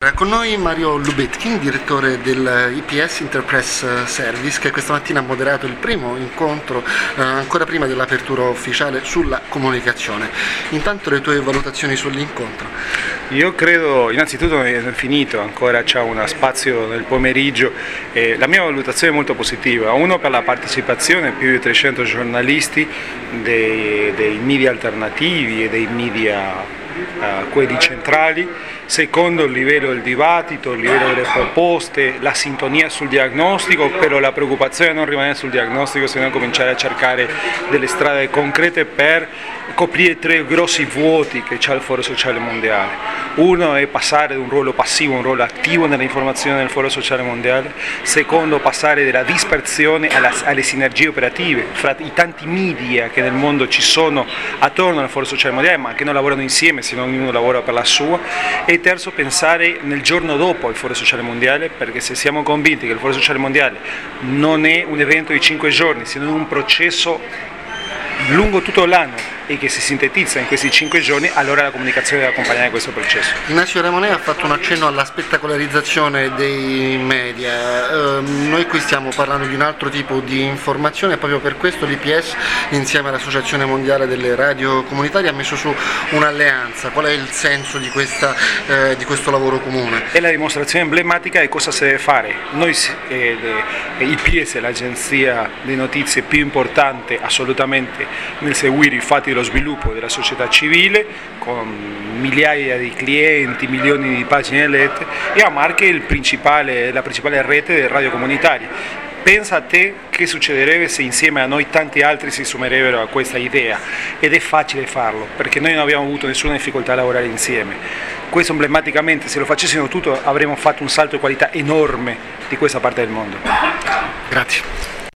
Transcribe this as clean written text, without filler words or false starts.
Con noi Mario Lubetkin, direttore del IPS Interpress Service, che questa mattina ha moderato il primo incontro, ancora prima dell'apertura ufficiale, sulla comunicazione. Intanto le tue valutazioni sull'incontro? Io credo, innanzitutto non è finito, ancora c'è uno spazio nel pomeriggio. La mia valutazione è molto positiva. Uno, per la partecipazione, più di 300 giornalisti dei media alternativi e dei media quelli centrali. Secondo, il livello del dibattito, il livello delle proposte, la sintonia sul diagnostico, però la preoccupazione è non rimanere sul diagnostico, se no cominciare a cercare delle strade concrete per coprire 3 grossi vuoti che c'ha il Foro Sociale Mondiale. Uno è passare da un ruolo passivo a un ruolo attivo nell'informazione del Foro Sociale Mondiale. Secondo, passare dalla dispersione alle sinergie operative fra i tanti media che nel mondo ci sono attorno al Foro Sociale Mondiale, ma che non lavorano insieme, se non ognuno lavora per la sua. E terzo, pensare nel giorno dopo al Foro Sociale Mondiale, perché se siamo convinti che il Foro Sociale Mondiale non è un evento di 5 giorni, sino un processo lungo tutto l'anno e che si sintetizza in questi 5 giorni, allora la comunicazione deve accompagnare questo processo. Ignazio Ramonè ha fatto un accenno alla spettacolarizzazione dei media. Noi qui stiamo parlando di un altro tipo di informazione e proprio per questo l'IPS, insieme all'Associazione Mondiale delle Radio Comunitarie, ha messo su un'alleanza. Qual è il senso di questo lavoro comune? È la dimostrazione emblematica di cosa si deve fare. Noi, l'IPS è l'agenzia di notizie più importante assolutamente nel seguire i fatti dello sviluppo della società civile, con migliaia di clienti, milioni di pagine lette, e ha anche la principale rete delle radio comunitarie. Pensa a te che succederebbe se insieme a noi tanti altri si sommerebbero a questa idea, ed è facile farlo perché noi non abbiamo avuto nessuna difficoltà a lavorare insieme. Questo emblematicamente, se lo facessimo tutto, avremmo fatto un salto di qualità enorme di questa parte del mondo. Grazie.